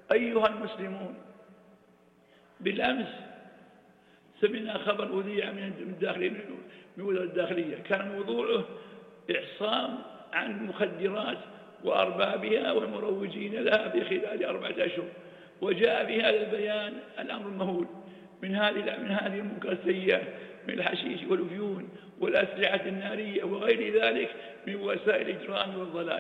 أيها المسلمون، بالأمس سمعنا خبر أذيع من وزارة الداخلية، كان موضوعه إعصام عن المخدرات وأربابها والمروجين لها في خلال 4 أشهر، وجاء في هذا البيان الأمر المهول من هذه المنكرات السيئة من الحشيش والأفيون والأسلحة النارية وغير ذلك من وسائل الإجرام والضلال.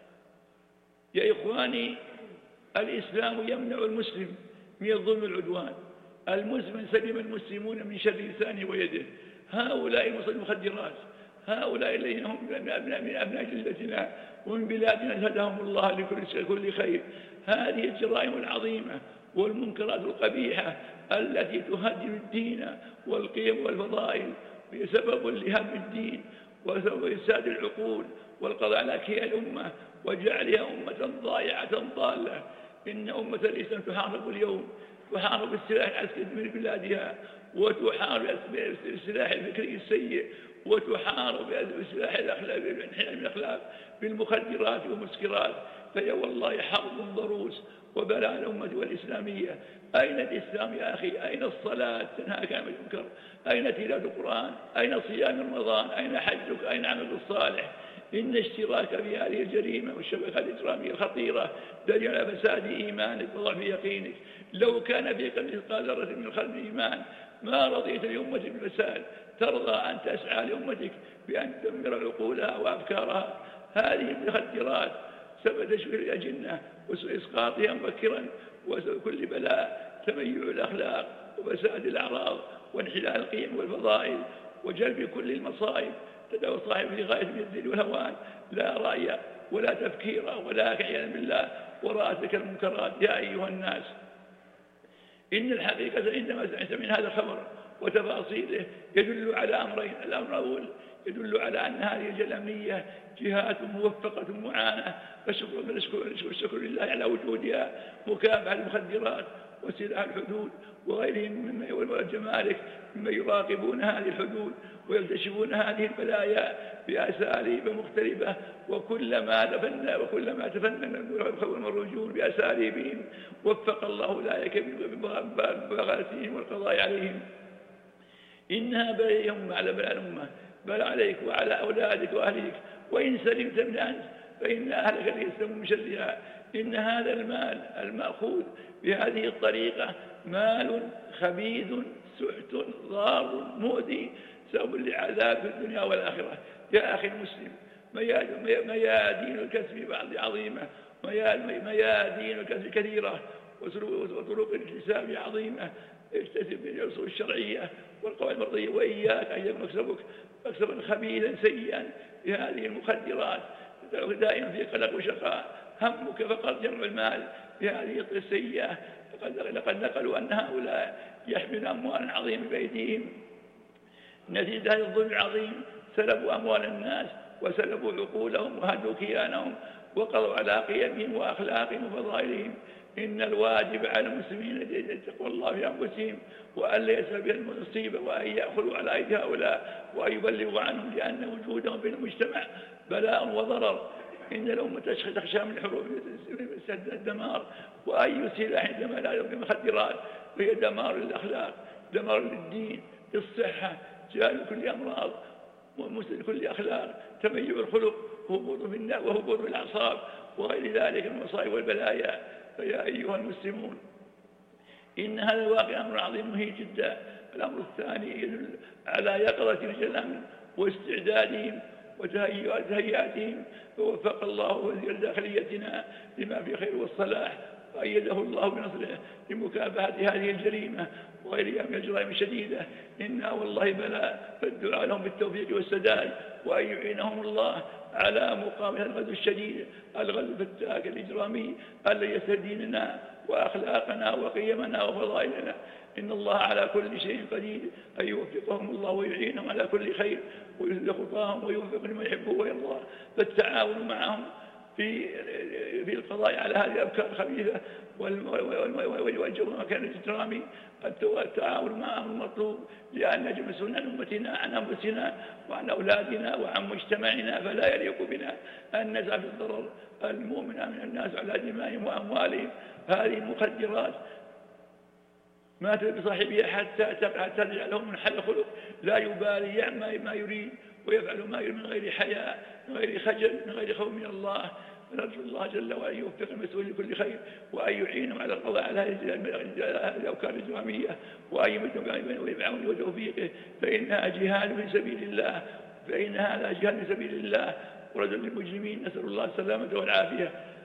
يا إخواني، الإسلام يمنع المسلم من الظلم والعدوان. المسلم سلم المسلمون من شر لسانه ويده. هؤلاء المخدرات، هؤلاء الذين هم من أبناء جلدتنا ومن بلادنا هداهم الله لكل خير. هذه الجرائم العظيمة والمنكرات القبيحة التي تهدم الدين والقيم والفضائل بسبب لهدم الدين وسبب إفساد العقول والقضاء على كيان الأمة وجعلها أمة ضائعة ضالة. إن أمة الإسلام تحارب اليوم، تحارب السلاح العسكري من بلادها، وتحارب السلاح الفكري السيء، وتحارب بسلاح الأخلاق بالمخدرات والمسكرات. فهي والله حرب ضروس وبلاء الأمة والإسلامية. أين الإسلام يا أخي؟ أين الصلاة تنهاك عن المنكر؟ أين تلاوة القرآن؟ أين صيام رمضان؟ أين حجك؟ أين عمل الصالح؟ إن اشتراك في هذه الجريمة والشبكة الإجرامية الخطيرة دليل على فساد إيمانك وضعف يقينك. لو كان في قلبك مثقال ذرة من خلف الإيمان ما رضيت لأمة بالفساد. ترضى أن تسعى لأمتك بأن تدمر عقولها وأفكارها. هذه المخدرات سبب تشويه الأجنة وإسقاطها مبكرا وسبب كل بلاء، تميع الأخلاق وفساد الأعراض وانحلال القيم والفضائل وجلب كل المصائب. تدعو صاحب في غاية من الذل والهوان، لا رأي ولا تفكير ولا عياذا بالله وراء تلك المنكرات. يا أيها الناس، إن الحقيقة عندما سمعت من هذا الخبر وتفاصيله يدل على أمرين. الأمر الأول يدل على أن هذه الجهة الأمنية جهات موفقة معانة، فالشكر لله على وجودها، مكافحة المخدرات وسلاح الحدود وغيرهم مما والجمارك مما يراقبون هذه الحدود ويكتشفون هذه البلايا بأساليب مختلفة. وكلما تفنن المروجون بأساليبهم وفق الله أولئك ببغاتهم والقضاء عليهم. إنها بلاء على بلاء الأمة، بل عليك وعلى أولادك وأهلك، وإن سلمت من أنت فإن أهلك ليسلموا من شرها. إن هذا المال المأخوذ بهذه الطريقة مال خبيث سحت ضار مؤذي سبب لعذاب في الدنيا والآخرة. يا أخي المسلم، ميادين الكسب بعض عظيمة، ميادين الكسب كثيرة، وطرق الاكتساب عظيمة. اكتسب بالأصول الشرعية والقواعد المرضية، وإياك أن يكون مكسبا خبيثا سيئا بهذه المخدرات. دائما في قلق وشقاء، همك فقط جمع المال بهذه الطريقة السيئة. لقد نقلوا أن هؤلاء يحملون أموالا عظيمة بأيديهم نتيجة هذا الظلم العظيم. سلبوا أموال الناس وسلبوا عقولهم وهدوا كيانهم وقضوا على قيمهم وأخلاقهم وفضائلهم. إن الواجب على المسلمين أن يتقوا الله في أنفسهم وأن لا يسبب بهم المصيبة، وأن يأخذوا على أيدي هؤلاء وأن يبلغوا عنهم، لأن وجودهم في المجتمع بلاء وضرر. إن الأمة تخشى من الحروب الدمار، وأي سلاح عندما لا يلقى مخدرات وهي دمار للأخلاق، دمار للدين، للصحة، جلب كل أمراض ومسلم كل أخلاق، تميع الخلق، هبوط في النار وهبوط في الأعصاب وغير ذلك من المصائب والبلايا. فيا أيها المسلمون، إن هذا الواقع أمر عظيم مهين جدا. الأمر الثاني يدل على يقظة رجال الأمن واستعدادهم وتهيئاتهم. فوفق الله وزير داخليتنا لما في خير والصلاح، وأيده الله بنصره لمكافحة هذه الجريمة وغيرها من الجرائم الشديدة. إنا والله بلاء، فالدعاء لهم بالتوفيق والسداد، وأن يعينهم الله على مقاومة الغزو الشديد، الغزو الفتاك الإجرامي الذي يسهل ديننا وأخلاقنا وقيمنا وفضائلنا. إن الله على كل شيء قدير، أن يوفقهم الله ويعينهم على كل خير ويسد خطاهم ويوفق لما يحبه ويرضاه. فالتعاون معهم في القضاء على هذه الأفكار الخبيثة والجو مكان الاجترامي. التعاون معهم مطلوب، لأن نجم مسؤولين عن أمتنا، عن أنفسنا وعن أولادنا وعن مجتمعنا، فلا يليق بنا أن نسعى في الضرر المؤمن من الناس على دمائهم وأموالهم. هذه المخدرات ما تدري بصاحبها حتى تجعله من حل خلق، لا يبالي، يعمل ما يريد ويفعل ما يريد من غير حياء، من غير خجل، من غير خوف من الله. فنرجو الله جل وعلا أن يوفق المسؤولين لكل خير، وأن يعينهم على القضاء على هذه الأفكار الإجرامية، وأن يمدهم ويبعون وتوفيقه، فإنها جهاد في سبيل الله، فإن هذا جهاد في سبيل الله ورد للمجرمين. نسأل الله السلامة والعافية.